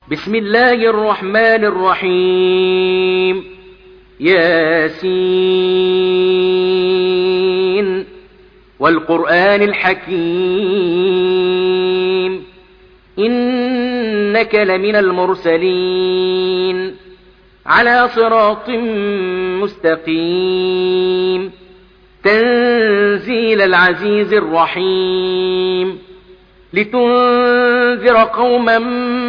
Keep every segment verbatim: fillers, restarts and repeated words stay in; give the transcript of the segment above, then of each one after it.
بسم الله الرحمن الرحيم. ياسين والقرآن الحكيم إنك لمن المرسلين على صراط مستقيم تنزيل العزيز الرحيم لتنذر قوما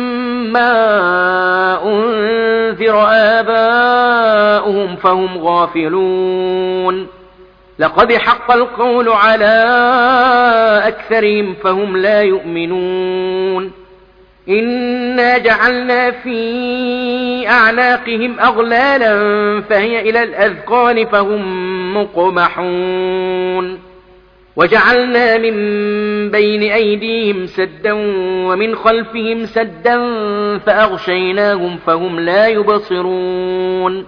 ما أنذر آباؤهم فهم غافلون لقد حق القول على أكثرهم فهم لا يؤمنون إنا جعلنا في أعناقهم أغلالا فهي إلى الأذقان فهم مقمحون وجعلنا من بين أيديهم سدا ومن خلفهم سدا فأغشيناهم فهم لا يبصرون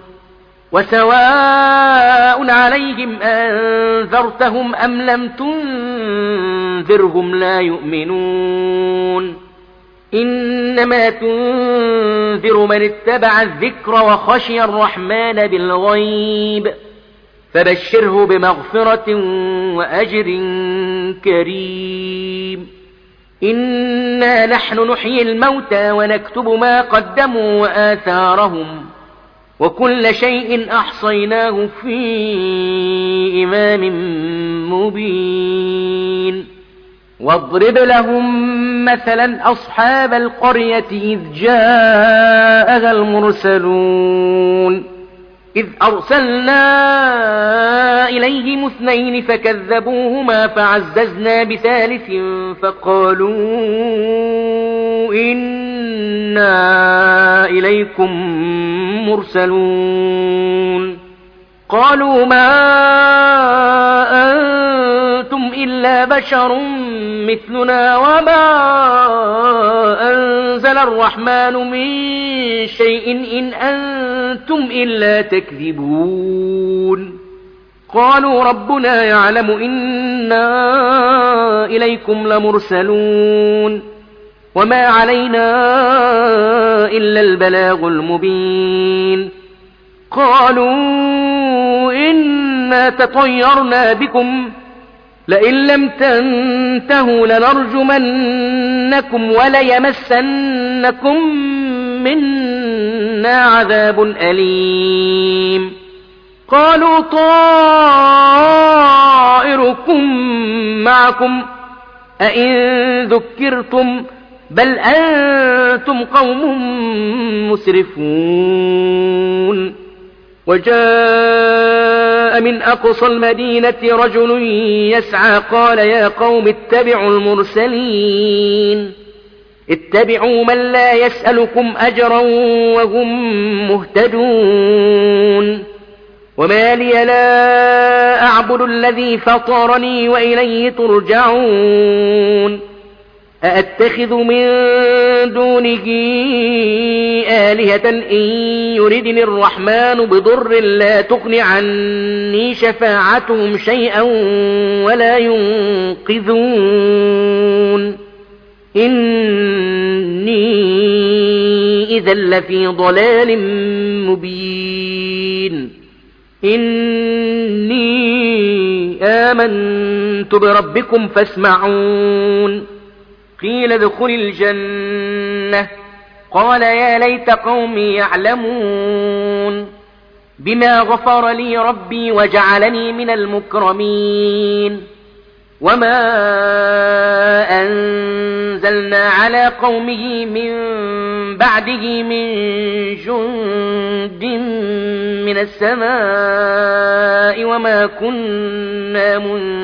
وسواء عليهم أنذرتهم أم لم تنذرهم لا يؤمنون إنما تنذر من اتبع الذكر وخشي الرحمن بالغيب فبشره بمغفرة وأجر كريم. إنا نحن نحيي الموتى ونكتب ما قدموا وآثارهم وكل شيء أحصيناه في إمام مبين. واضرب لهم مثلا أصحاب القرية إذ جاءها المرسلون إذ أرسلنا إليهم اثنين فكذبوهما فعززنا بثالث فقالوا إنا إليكم مرسلون قالوا ما أنتم إلا بشر مثلنا وما أنزل الرحمن من شيء إن أنتم إلا تكذبون قالوا ربنا يعلم إنا إليكم لمرسلون وما علينا إلا البلاغ المبين قالوا إنا تطيرنا بكم لئن لم تنتهوا لنرجمنكم وليمسنكم منا عذاب أليم قالوا طائركم معكم أئن ذكرتم بل أنتم قوم مسرفون. وجاء من أقصى المدينة رجل يسعى قال يا قوم اتبعوا المرسلين اتبعوا من لا يسألكم أجرا وهم مهتدون وما لي لا أعبد الذي فطرني وإليه ترجعون أأتخذ من دونه آلهة إن يردني الرحمن بضر لا تغن عني شفاعتهم شيئا ولا ينقذون إني إذا لفي ضلال مبين. إني آمنت بربكم فاسمعون قيل ادخل الجنة قال يا ليت قومي يعلمون بما غفر لي ربي وجعلني من المكرمين وما أنزلنا على قومه من بعده من جند من السماء وما كنا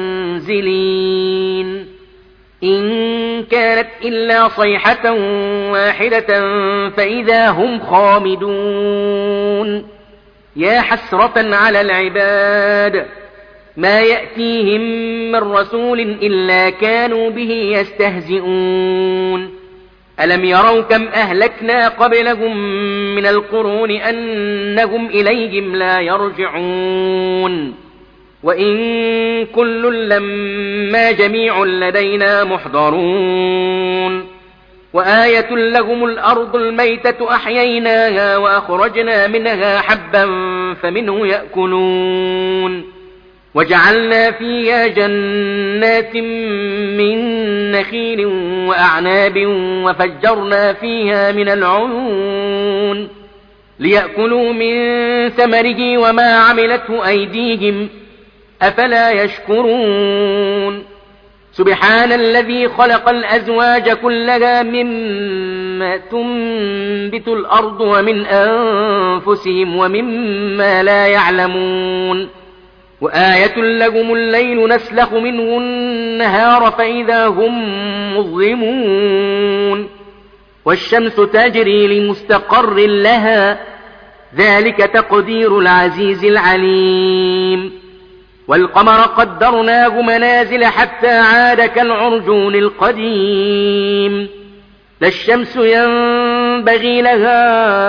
منزلين إن كانت إلا صيحة واحدة فإذا هم خامدون يا حسرة على العباد ما يأتيهم من رسول إلا كانوا به يستهزئون ألم يروا كم أهلكنا قبلهم من القرون أنهم إليهم لا يرجعون وإن كل لما جميع لدينا محضرون وآية لهم الأرض الميتة أحييناها وأخرجنا منها حبا فمنه يأكلون وجعلنا فيها جنات من نخيل وأعناب وفجرنا فيها من العيون ليأكلوا من ثمره وما عملته أيديهم أفلا يشكرون سبحان الذي خلق الأزواج كلها مما تنبت الأرض ومن أنفسهم ومما لا يعلمون وآية لهم الليل نسلخ منه النهار فإذا هم مظلمون والشمس تجري لمستقر لها ذلك تقدير العزيز العليم والقمر قدرناه منازل حتى عاد كالعرجون القديم لا الشمس ينبغي لها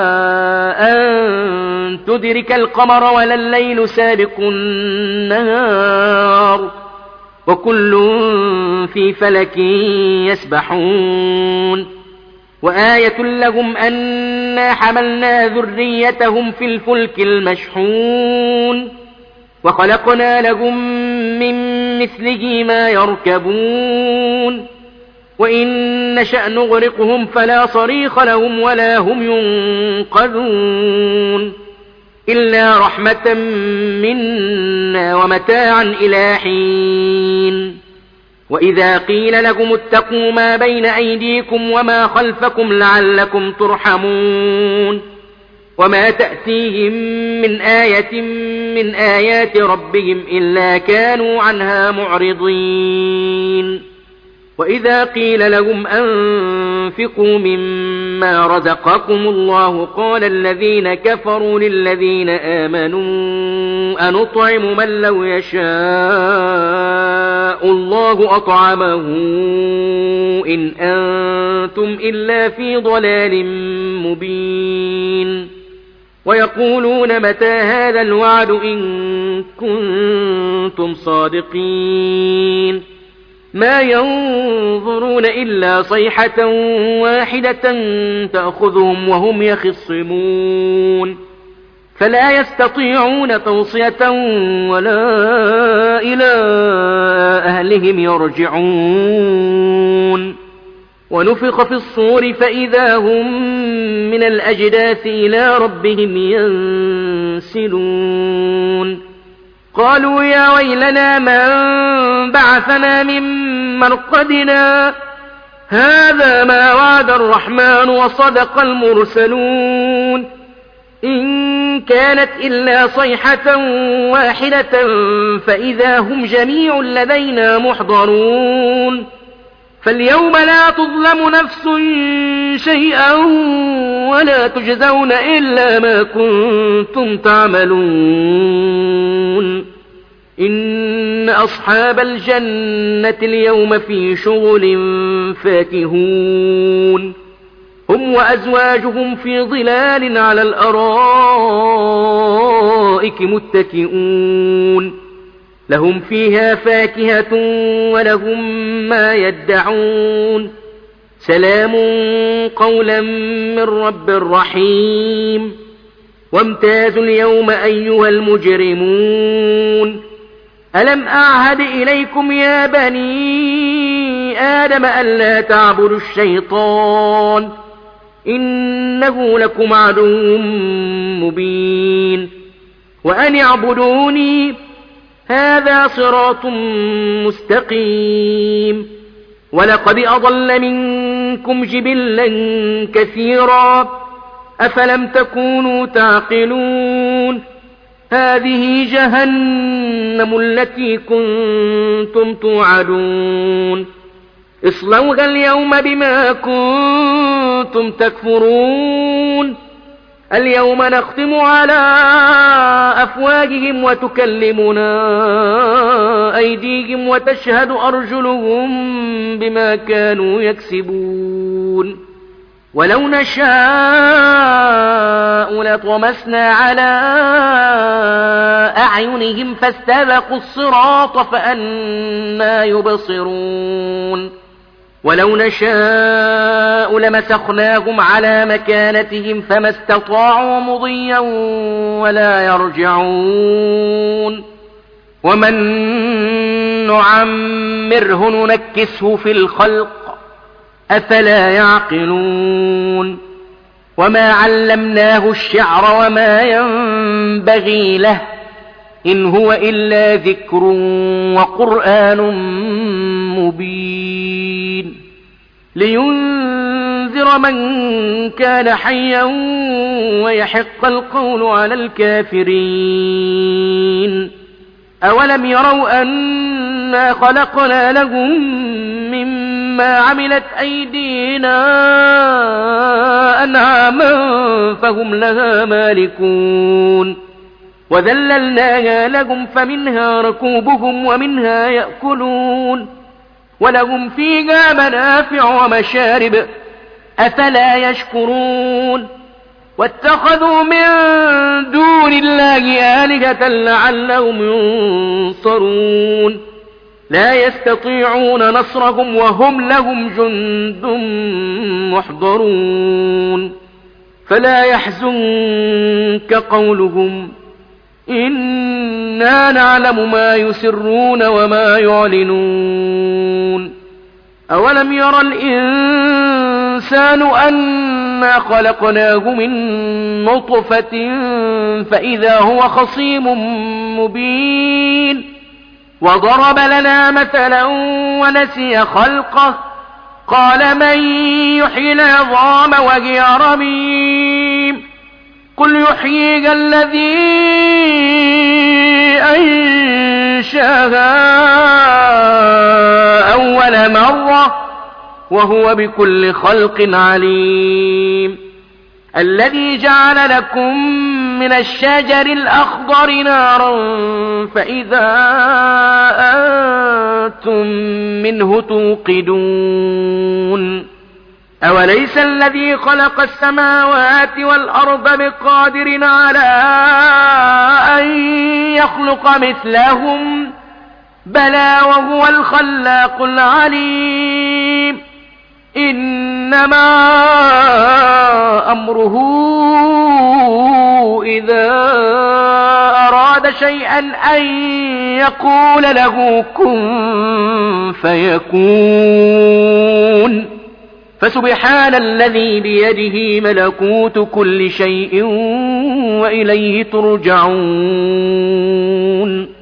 أن تدرك القمر ولا الليل سابق النهار وكل في فلك يسبحون وآية لهم أنا حملنا ذريتهم في الفلك المشحون وخلقنا لهم من مثله ما يركبون وإن نشأ نغرقهم فلا صريخ لهم ولا هم ينقذون إلا رحمة منا ومتاعا إلى حين وإذا قيل لهم اتقوا ما بين أيديكم وما خلفكم لعلكم ترحمون وما تأتيهم من آية من آيات ربهم إلا كانوا عنها معرضين وإذا قيل لهم أنفقوا مما رزقكم الله قال الذين كفروا للذين آمنوا أنطعم من لو يشاء الله أطعمه إن أنتم إلا في ضلال مبين ويقولون متى هذا الوعد إن كنتم صادقين ما ينظرون إلا صيحة واحدة تأخذهم وهم يخصمون فلا يستطيعون توصية ولا إلى أهلهم يرجعون ونفخ في الصور فإذا هم من الأجداث إلى ربهم ينسلون قالوا يا ويلنا من بعثنا من مرقدنا هذا ما وعد الرحمن وصدق المرسلون إن كانت إلا صيحة واحدة فإذا هم جميع لدينا محضرون فاليوم لا تظلم نفس شيئا ولا تجزون إلا ما كنتم تعملون إن أصحاب الجنة اليوم في شغل فاكهون هم وأزواجهم في ظلال على الأرائك متكئون لهم فيها فاكهة ولهم ما يدعون سلام قولا من رب رحيم وامتازوا اليوم أيها المجرمون ألم أعهد إليكم يا بني آدم ألا تعبدوا الشيطان إنه لكم عدو مبين وأن اعبدوني هذا صراط مستقيم ولقد أضل منكم جبلا كثيرا أفلم تكونوا تعقلون هذه جهنم التي كنتم توعدون اصلوها اليوم بما كنتم تكفرون اليوم نختم على أفواههم وتكلمنا أيديهم وتشهد أرجلهم بما كانوا يكسبون ولو نشاء لطمسنا على أعينهم فاستبقوا الصراط فأنى يبصرون ولو نشاء لمسخناهم على مكانتهم فما استطاعوا مضيا ولا يرجعون ومن نعمره ننكسه في الخلق أفلا يعقلون وما علمناه الشعر وما ينبغي له إن هو إلا ذكر وقرآن مبين لينذر من كان حيا ويحق القول على الكافرين أولم يروا أنا خلقنا لهم مما عملت أيدينا أنعاما فهم لها مالكون وذللناها لهم فمنها ركوبهم ومنها يأكلون ولهم فيها منافع ومشارب أفلا يشكرون واتخذوا من دون الله آلهة لعلهم ينصرون لا يستطيعون نصرهم وهم لهم جند محضرون فلا يحزنك قولهم إنا نعلم ما يسرون وما يعلنون أولم ير الإنسان أنا خلقناه من نطفة فإذا هو خصيم مبين وضرب لنا مثلا ونسي خلقه قال من يحيي العظام وهي رميم قل يحييها الذي أنشاها أول مرة وهو بكل خلق عليم الذي جعل لكم من الشجر الأخضر نارا فإذا أنتم منه توقدون أوليس الذي خلق السماوات والأرض بقادر على أن يخلق مثلهم بلى وهو الخلاق العليم إنما أمره إذا أراد شيئا أن يقول له كن فيكون فسبحان الذي بيده ملكوت كل شيء وإليه ترجعون